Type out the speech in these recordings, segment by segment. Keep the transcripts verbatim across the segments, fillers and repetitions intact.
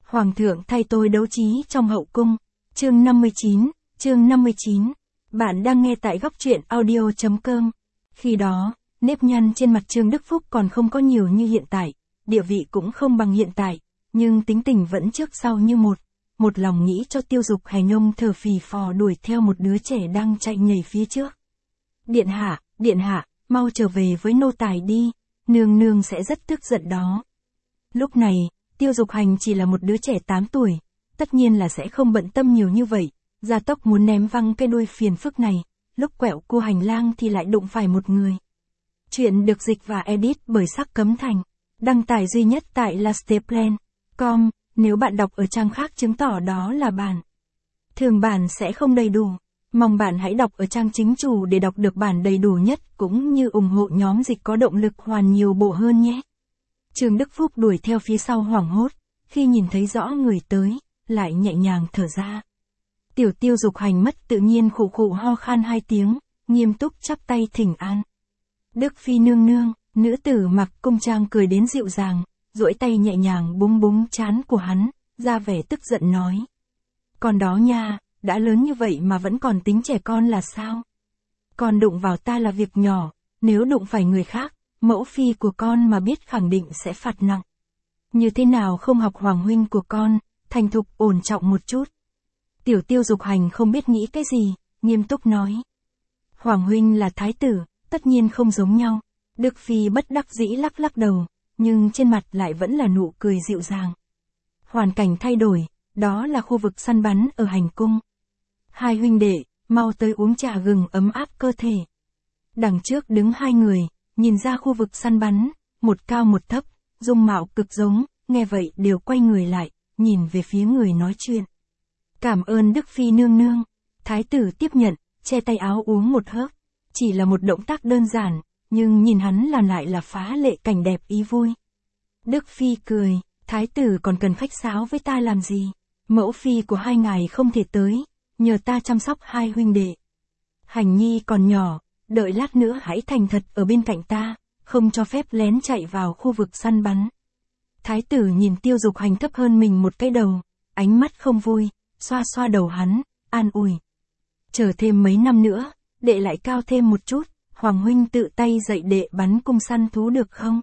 Hoàng thượng thay tôi đấu trí trong hậu cung. Chương năm mươi chín, chương năm mươi chín. Bạn đang nghe tại góc truyện audio chấm com. Khi đó, nếp nhăn trên mặt Trương Đức Phúc còn không có nhiều như hiện tại, địa vị cũng không bằng hiện tại, nhưng tính tình vẫn trước sau như một. Một lòng nghĩ cho Tiêu Dục Hành ông thở phì phò đuổi theo một đứa trẻ đang chạy nhảy phía trước. Điện hạ, điện hạ, mau trở về với nô tài đi, nương nương sẽ rất tức giận đó. Lúc này, Tiêu Dục Hành chỉ là một đứa trẻ tám tuổi, tất nhiên là sẽ không bận tâm nhiều như vậy, gia tốc muốn ném văng cái đuôi phiền phức này, lúc quẹo cua hành lang thì lại đụng phải một người. Chuyện được dịch và edit bởi Sắc Cấm Thành, đăng tải duy nhất tại lasteplan chấm com, nếu bạn đọc ở trang khác chứng tỏ đó là bản thường bản sẽ không đầy đủ. Mong bạn hãy đọc ở trang chính chủ để đọc được bản đầy đủ nhất cũng như ủng hộ nhóm dịch có động lực hoàn nhiều bộ hơn nhé. Trương Đức Phúc đuổi theo phía sau hoảng hốt, khi nhìn thấy rõ người tới, lại nhẹ nhàng thở ra. Tiểu Tiêu Dục Hành mất tự nhiên khụ khụ ho khan hai tiếng, nghiêm túc chắp tay thỉnh an. Đức Phi nương nương, nữ tử mặc cung trang cười đến dịu dàng, duỗi tay nhẹ nhàng búng búng trán của hắn, ra vẻ tức giận nói. Con đó nha, đã lớn như vậy mà vẫn còn tính trẻ con là sao? Con đụng vào ta là việc nhỏ, nếu đụng phải người khác, mẫu phi của con mà biết khẳng định sẽ phạt nặng. Như thế nào không học Hoàng huynh của con, thành thục ổn trọng một chút. Tiểu Tiêu Dục Hành không biết nghĩ cái gì, nghiêm túc nói. Hoàng huynh là thái tử, tất nhiên không giống nhau. Đức Phi bất đắc dĩ lắc lắc đầu, nhưng trên mặt lại vẫn là nụ cười dịu dàng. Hoàn cảnh thay đổi, đó là khu vực săn bắn ở hành cung. Hai huynh đệ, mau tới uống trà gừng ấm áp cơ thể. Đằng trước đứng hai người, nhìn ra khu vực săn bắn, một cao một thấp, dung mạo cực giống, nghe vậy đều quay người lại, nhìn về phía người nói chuyện. Cảm ơn Đức Phi nương nương. Thái tử tiếp nhận, che tay áo uống một hớp. Chỉ là một động tác đơn giản, nhưng nhìn hắn làm lại là phá lệ cảnh đẹp ý vui. Đức Phi cười, thái tử còn cần khách sáo với ta làm gì? Mẫu phi của hai ngài không thể tới, nhờ ta chăm sóc hai huynh đệ. Hành nhi còn nhỏ, đợi lát nữa hãy thành thật ở bên cạnh ta, không cho phép lén chạy vào khu vực săn bắn. Thái tử nhìn Tiêu Dục Hành thấp hơn mình một cái đầu, ánh mắt không vui, xoa xoa đầu hắn, an ủi. Chờ thêm mấy năm nữa, đệ lại cao thêm một chút, Hoàng huynh tự tay dạy đệ bắn cung săn thú được không?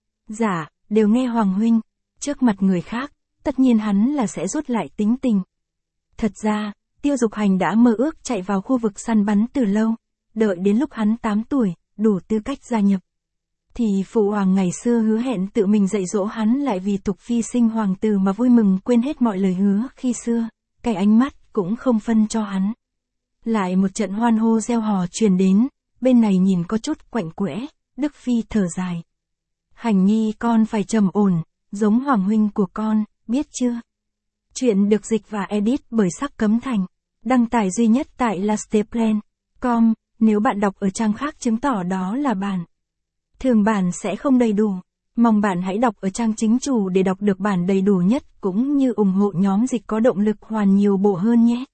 Dạ, đều nghe Hoàng huynh. Trước mặt người khác, tất nhiên hắn là sẽ rút lại tính tình. Thật ra, Tiêu Dục Hành đã mơ ước chạy vào khu vực săn bắn từ lâu, đợi đến lúc hắn tám tuổi, đủ tư cách gia nhập. Thì phụ hoàng ngày xưa hứa hẹn tự mình dạy dỗ hắn lại vì tục phi sinh hoàng tử mà vui mừng quên hết mọi lời hứa khi xưa, cái ánh mắt cũng không phân cho hắn. Lại một trận hoan hô reo hò truyền đến, bên này nhìn có chút quạnh quẽ, Đức Phi thở dài. Hành nhi con phải trầm ổn, giống Hoàng huynh của con, biết chưa? Chuyện được dịch và edit bởi Sắc Cấm Thành, đăng tải duy nhất tại lasteplan chấm com, nếu bạn đọc ở trang khác chứng tỏ đó là bản thường bản sẽ không đầy đủ. Mong bạn hãy đọc ở trang chính chủ để đọc được bản đầy đủ nhất cũng như ủng hộ nhóm dịch có động lực hoàn nhiều bộ hơn nhé.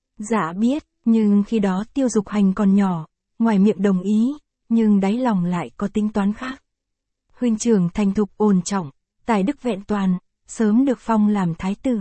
Dạ biết, nhưng khi đó Tiêu Dục Hành còn nhỏ, ngoài miệng đồng ý, nhưng đáy lòng lại có tính toán khác. Huynh trưởng thành thục ổn trọng, tài đức vẹn toàn, sớm được phong làm thái tử.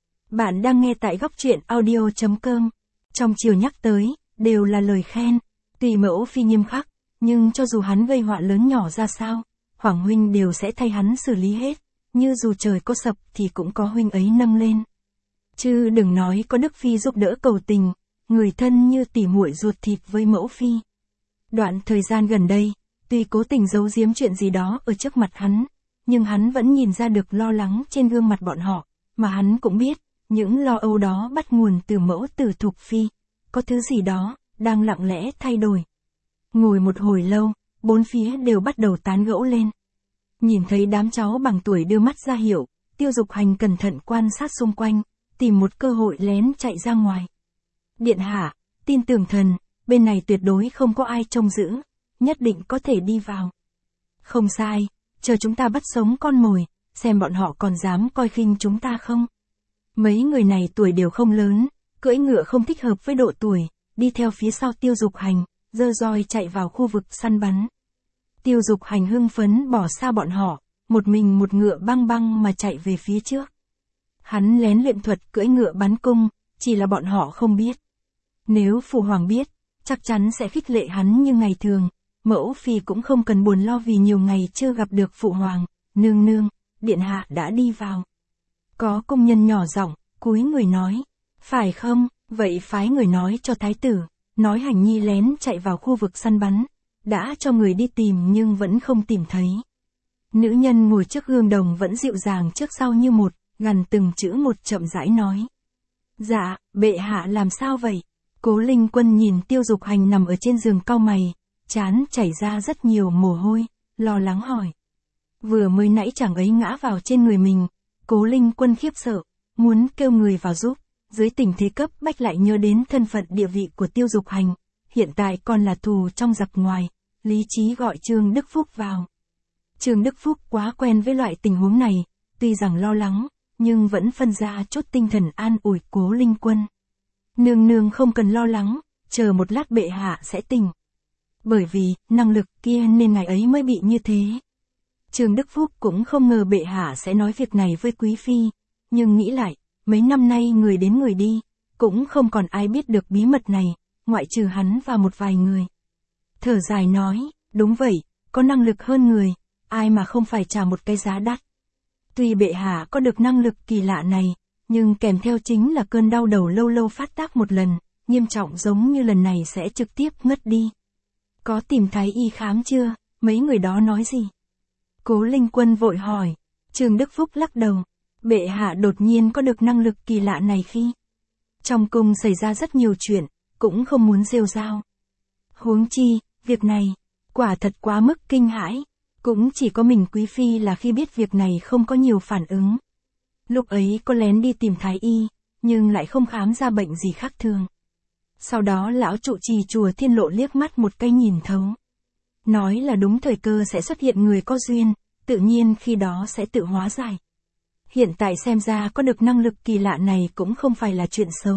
Bạn đang nghe tại góc truyện audio chấm com. Trong chiều nhắc tới, đều là lời khen, tùy mẫu phi nghiêm khắc, nhưng cho dù hắn gây họa lớn nhỏ ra sao, Hoàng huynh đều sẽ thay hắn xử lý hết, như dù trời có sập thì cũng có huynh ấy nâng lên. Chứ đừng nói có Đức Phi giúp đỡ cầu tình, người thân như tỉ muội ruột thịt với mẫu phi. Đoạn thời gian gần đây, tuy cố tình giấu giếm chuyện gì đó ở trước mặt hắn, nhưng hắn vẫn nhìn ra được lo lắng trên gương mặt bọn họ, mà hắn cũng biết, những lo âu đó bắt nguồn từ mẫu tử Thục Phi, có thứ gì đó, đang lặng lẽ thay đổi. Ngồi một hồi lâu, bốn phía đều bắt đầu tán gẫu lên. Nhìn thấy đám cháu bằng tuổi đưa mắt ra hiệu, Tiêu Dục Hành cẩn thận quan sát xung quanh, tìm một cơ hội lén chạy ra ngoài. Điện hạ, tin tưởng thần, bên này tuyệt đối không có ai trông giữ, nhất định có thể đi vào. Không sai, chờ chúng ta bắt sống con mồi, xem bọn họ còn dám coi khinh chúng ta không. Mấy người này tuổi đều không lớn, cưỡi ngựa không thích hợp với độ tuổi, đi theo phía sau Tiêu Dục Hành, giơ roi chạy vào khu vực săn bắn. Tiêu Dục Hành hưng phấn bỏ xa bọn họ, một mình một ngựa băng băng mà chạy về phía trước. Hắn lén luyện thuật cưỡi ngựa bắn cung, chỉ là bọn họ không biết. Nếu Phụ Hoàng biết, chắc chắn sẽ khích lệ hắn như ngày thường, mẫu phi cũng không cần buồn lo vì nhiều ngày chưa gặp được Phụ Hoàng. Nương nương, điện hạ đã đi vào. Có công nhân nhỏ giọng, cúi người nói, phải không, vậy phái người nói cho thái tử, nói Hành Nhi lén chạy vào khu vực săn bắn, đã cho người đi tìm nhưng vẫn không tìm thấy. Nữ nhân ngồi trước gương đồng vẫn dịu dàng trước sau như một, gằn từng chữ một chậm rãi nói. Dạ, bệ hạ làm sao vậy? Cố Linh Quân nhìn Tiêu Dục Hành nằm ở trên giường cau mày, trán chảy ra rất nhiều mồ hôi, lo lắng hỏi. Vừa mới nãy chàng ấy ngã vào trên người mình, Cố Linh Quân khiếp sợ, muốn kêu người vào giúp, dưới tình thế cấp bách lại nhớ đến thân phận địa vị của Tiêu Dục Hành, hiện tại còn là thù trong giặc ngoài, lý trí gọi Trương Đức Phúc vào. Trương Đức Phúc quá quen với loại tình huống này, tuy rằng lo lắng, nhưng vẫn phân ra chút tinh thần an ủi Cố Linh Quân. Nương nương không cần lo lắng, chờ một lát bệ hạ sẽ tỉnh. Bởi vì, năng lực kia nên ngày ấy mới bị như thế. Trương Đức Phúc cũng không ngờ bệ hạ sẽ nói việc này với quý phi, nhưng nghĩ lại, mấy năm nay người đến người đi, cũng không còn ai biết được bí mật này, ngoại trừ hắn và một vài người. Thở dài nói, đúng vậy, có năng lực hơn người, ai mà không phải trả một cái giá đắt. Tuy bệ hạ có được năng lực kỳ lạ này, nhưng kèm theo chính là cơn đau đầu lâu lâu phát tác một lần, nghiêm trọng giống như lần này sẽ trực tiếp ngất đi. Có tìm thái y khám chưa, mấy người đó nói gì? Cố Linh Quân vội hỏi, Trương Đức Phúc lắc đầu, bệ hạ đột nhiên có được năng lực kỳ lạ này khi trong cung xảy ra rất nhiều chuyện, cũng không muốn rêu rao. Huống chi, việc này, quả thật quá mức kinh hãi, cũng chỉ có mình quý phi là khi biết việc này không có nhiều phản ứng. Lúc ấy cô lén đi tìm thái y, nhưng lại không khám ra bệnh gì khác thường. Sau đó lão trụ trì chùa Thiên Lộ liếc mắt một cái nhìn thấu. Nói là đúng thời cơ sẽ xuất hiện người có duyên, tự nhiên khi đó sẽ tự hóa giải. Hiện tại xem ra có được năng lực kỳ lạ này cũng không phải là chuyện xấu.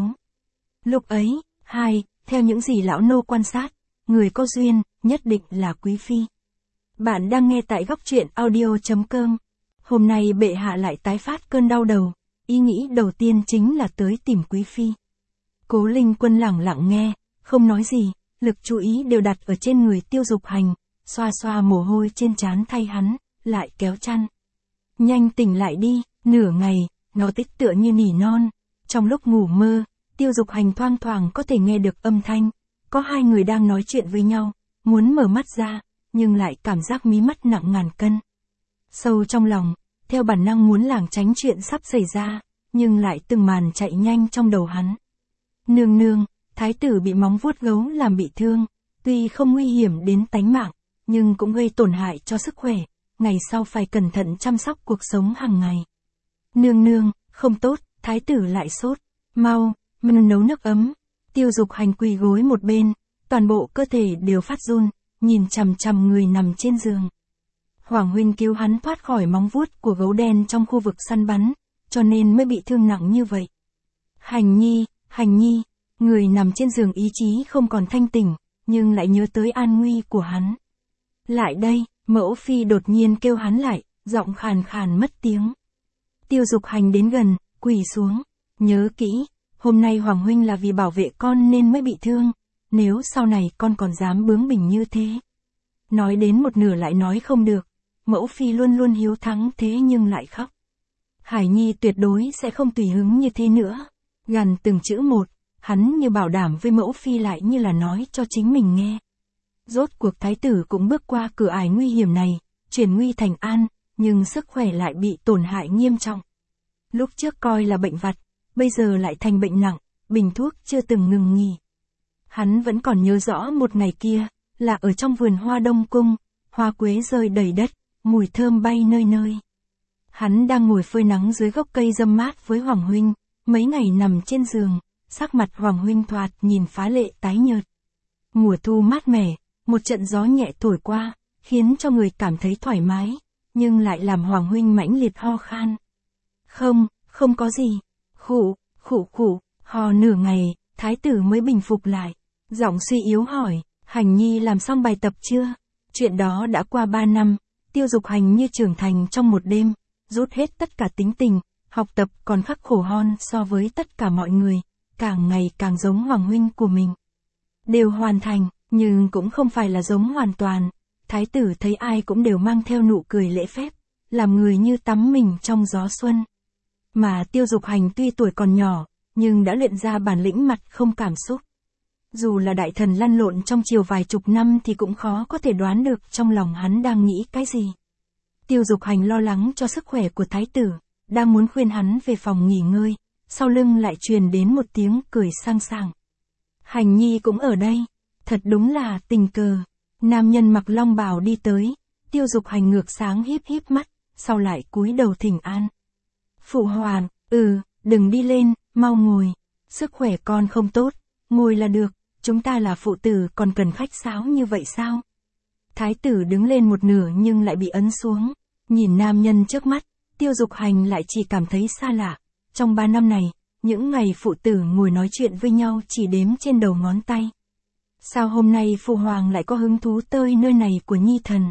Lúc ấy, hai, theo những gì lão nô quan sát, người có duyên, nhất định là quý phi. Bạn đang nghe tại góc truyện audio chấm com. Hôm nay bệ hạ lại tái phát cơn đau đầu, ý nghĩ đầu tiên chính là tới tìm quý phi. Cố Linh Quân lẳng lặng nghe, không nói gì, lực chú ý đều đặt ở trên người Tiêu Dục Hành, xoa xoa mồ hôi trên trán thay hắn, lại kéo chăn. Nhanh tỉnh lại đi, nửa ngày, nó tích tựa như nỉ non. Trong lúc ngủ mơ, Tiêu Dục Hành thoang thoảng có thể nghe được âm thanh, có hai người đang nói chuyện với nhau, muốn mở mắt ra, nhưng lại cảm giác mí mắt nặng ngàn cân. Sâu trong lòng, theo bản năng muốn lảng tránh chuyện sắp xảy ra, nhưng lại từng màn chạy nhanh trong đầu hắn. Nương nương, thái tử bị móng vuốt gấu làm bị thương, tuy không nguy hiểm đến tánh mạng, nhưng cũng gây tổn hại cho sức khỏe, ngày sau phải cẩn thận chăm sóc cuộc sống hàng ngày. Nương nương, không tốt, thái tử lại sốt, mau, mình nấu nước ấm. Tiêu Dục Hành quỳ gối một bên, toàn bộ cơ thể đều phát run, nhìn chằm chằm người nằm trên giường. Hoàng huynh cứu hắn thoát khỏi móng vuốt của gấu đen trong khu vực săn bắn, cho nên mới bị thương nặng như vậy. Hành Nhi, Hành Nhi, người nằm trên giường ý chí không còn thanh tỉnh, nhưng lại nhớ tới an nguy của hắn. Lại đây, mẫu phi đột nhiên kêu hắn lại, giọng khàn khàn mất tiếng. Tiêu Dục Hành đến gần, quỳ xuống, nhớ kỹ, hôm nay Hoàng huynh là vì bảo vệ con nên mới bị thương, nếu sau này con còn dám bướng bỉnh như thế. Nói đến một nửa lại nói không được, mẫu phi luôn luôn hiếu thắng thế nhưng lại khóc. Hải Nhi tuyệt đối sẽ không tùy hứng như thế nữa. Gằn từng chữ một, hắn như bảo đảm với mẫu phi lại như là nói cho chính mình nghe. Rốt cuộc thái tử cũng bước qua cửa ải nguy hiểm này, chuyển nguy thành an, nhưng sức khỏe lại bị tổn hại nghiêm trọng. Lúc trước coi là bệnh vặt, bây giờ lại thành bệnh nặng, bình thuốc chưa từng ngừng nghỉ. Hắn vẫn còn nhớ rõ một ngày kia, là ở trong vườn hoa Đông Cung, hoa quế rơi đầy đất, mùi thơm bay nơi nơi. Hắn đang ngồi phơi nắng dưới gốc cây râm mát với Hoàng huynh, mấy ngày nằm trên giường, sắc mặt Hoàng huynh thoạt nhìn phá lệ tái nhợt. Mùa thu mát mẻ, một trận gió nhẹ thổi qua, khiến cho người cảm thấy thoải mái, nhưng lại làm Hoàng huynh mãnh liệt ho khan. Không, không có gì. Khụ, khụ khụ, ho nửa ngày, thái tử mới bình phục lại. Giọng suy yếu hỏi, Hành Nhi làm xong bài tập chưa? Chuyện đó đã qua ba năm, Tiêu Dục Hành như trưởng thành trong một đêm, rút hết tất cả tính tình, học tập còn khắc khổ hơn so với tất cả mọi người, càng ngày càng giống Hoàng huynh của mình. Đều hoàn thành, nhưng cũng không phải là giống hoàn toàn. Thái tử thấy ai cũng đều mang theo nụ cười lễ phép, làm người như tắm mình trong gió xuân. Mà Tiêu Dục Hành tuy tuổi còn nhỏ, nhưng đã luyện ra bản lĩnh mặt không cảm xúc. Dù là đại thần lăn lộn trong triều vài chục năm thì cũng khó có thể đoán được trong lòng hắn đang nghĩ cái gì. Tiêu Dục Hành lo lắng cho sức khỏe của thái tử, đang muốn khuyên hắn về phòng nghỉ ngơi, sau lưng lại truyền đến một tiếng cười sang sảng. Hành nhi cũng ở đây, thật đúng là tình cờ. Nam nhân mặc long bào đi tới, Tiêu Dục Hành ngược sáng híp híp mắt, sau lại cúi đầu thỉnh an. Phụ hoàng, ừ, đừng đi lên, mau ngồi. Sức khỏe con không tốt, ngồi là được, chúng ta là phụ tử còn cần khách sáo như vậy sao? Thái tử đứng lên một nửa nhưng lại bị ấn xuống. Nhìn nam nhân trước mắt, Tiêu Dục Hành lại chỉ cảm thấy xa lạ. Trong ba năm này, những ngày phụ tử ngồi nói chuyện với nhau chỉ đếm trên đầu ngón tay. Sao hôm nay phụ hoàng lại có hứng thú tới nơi này của nhi thần?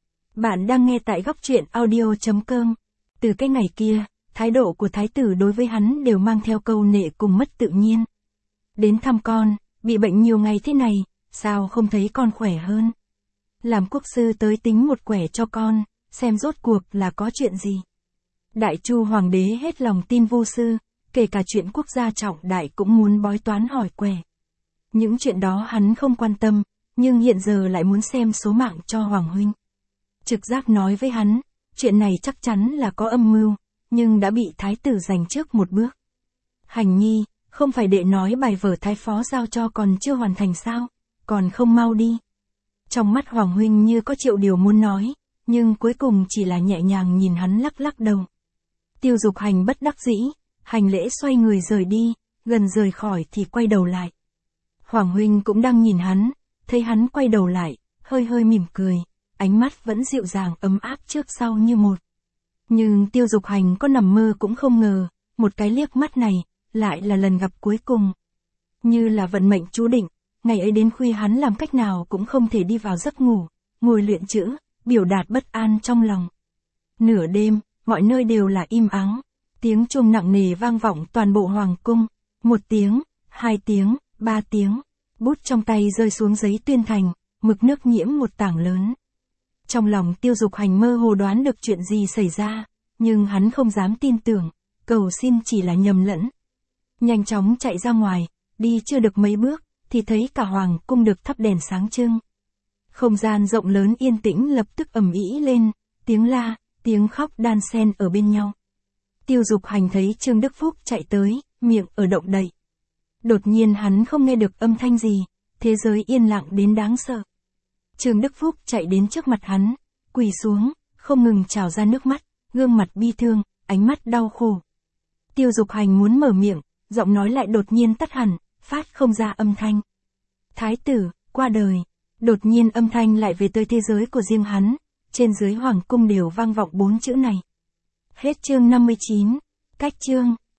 Bạn đang nghe tại góc truyện audio chấm com. Từ cái ngày kia, thái độ của thái tử đối với hắn đều mang theo câu nệ cùng mất tự nhiên. Đến thăm con, bị bệnh nhiều ngày thế này, sao không thấy con khỏe hơn? Làm quốc sư tới tính một quẻ cho con, xem rốt cuộc là có chuyện gì. Đại Chu hoàng đế hết lòng tin Vu sư, kể cả chuyện quốc gia trọng đại cũng muốn bói toán hỏi quẻ. Những chuyện đó hắn không quan tâm, nhưng hiện giờ lại muốn xem số mạng cho Hoàng huynh. Trực giác nói với hắn, chuyện này chắc chắn là có âm mưu, nhưng đã bị thái tử giành trước một bước. Hành nhi, không phải đệ nói bài vở thái phó giao cho còn chưa hoàn thành sao, còn không mau đi. Trong mắt Hoàng huynh như có triệu điều muốn nói, nhưng cuối cùng chỉ là nhẹ nhàng nhìn hắn lắc lắc đầu. Tiêu Dục Hành bất đắc dĩ, hành lễ xoay người rời đi, gần rời khỏi thì quay đầu lại. Hoàng huynh cũng đang nhìn hắn, thấy hắn quay đầu lại, hơi hơi mỉm cười, ánh mắt vẫn dịu dàng ấm áp trước sau như một. Nhưng Tiêu Dục Hành có nằm mơ cũng không ngờ, một cái liếc mắt này, lại là lần gặp cuối cùng. Như là vận mệnh chú định, ngày ấy đến khuya hắn làm cách nào cũng không thể đi vào giấc ngủ, ngồi luyện chữ, biểu đạt bất an trong lòng. Nửa đêm, mọi nơi đều là im ắng, tiếng chuông nặng nề vang vọng toàn bộ hoàng cung, một tiếng, hai tiếng, ba tiếng, bút trong tay rơi xuống giấy tuyên thành, mực nước nhiễm một tảng lớn. Trong lòng Tiêu Dục Hành mơ hồ đoán được chuyện gì xảy ra, nhưng hắn không dám tin tưởng, cầu xin chỉ là nhầm lẫn. Nhanh chóng chạy ra ngoài, đi chưa được mấy bước, thì thấy cả hoàng cung được thắp đèn sáng trưng. Không gian rộng lớn yên tĩnh lập tức ầm ĩ lên, tiếng la, tiếng khóc đan xen ở bên nhau. Tiêu Dục Hành thấy Trương Đức Phúc chạy tới, miệng ở động đậy. Đột nhiên hắn không nghe được âm thanh gì, thế giới yên lặng đến đáng sợ. Trương Đức Phúc chạy đến trước mặt hắn, quỳ xuống, không ngừng trào ra nước mắt, gương mặt bi thương, ánh mắt đau khổ. Tiêu Dục Hành muốn mở miệng, giọng nói lại đột nhiên tắt hẳn, phát không ra âm thanh. Thái tử, qua đời. Đột nhiên âm thanh lại về tới thế giới của riêng hắn, trên dưới hoàng cung đều vang vọng bốn chữ này. Hết chương năm mươi chín, cách chương.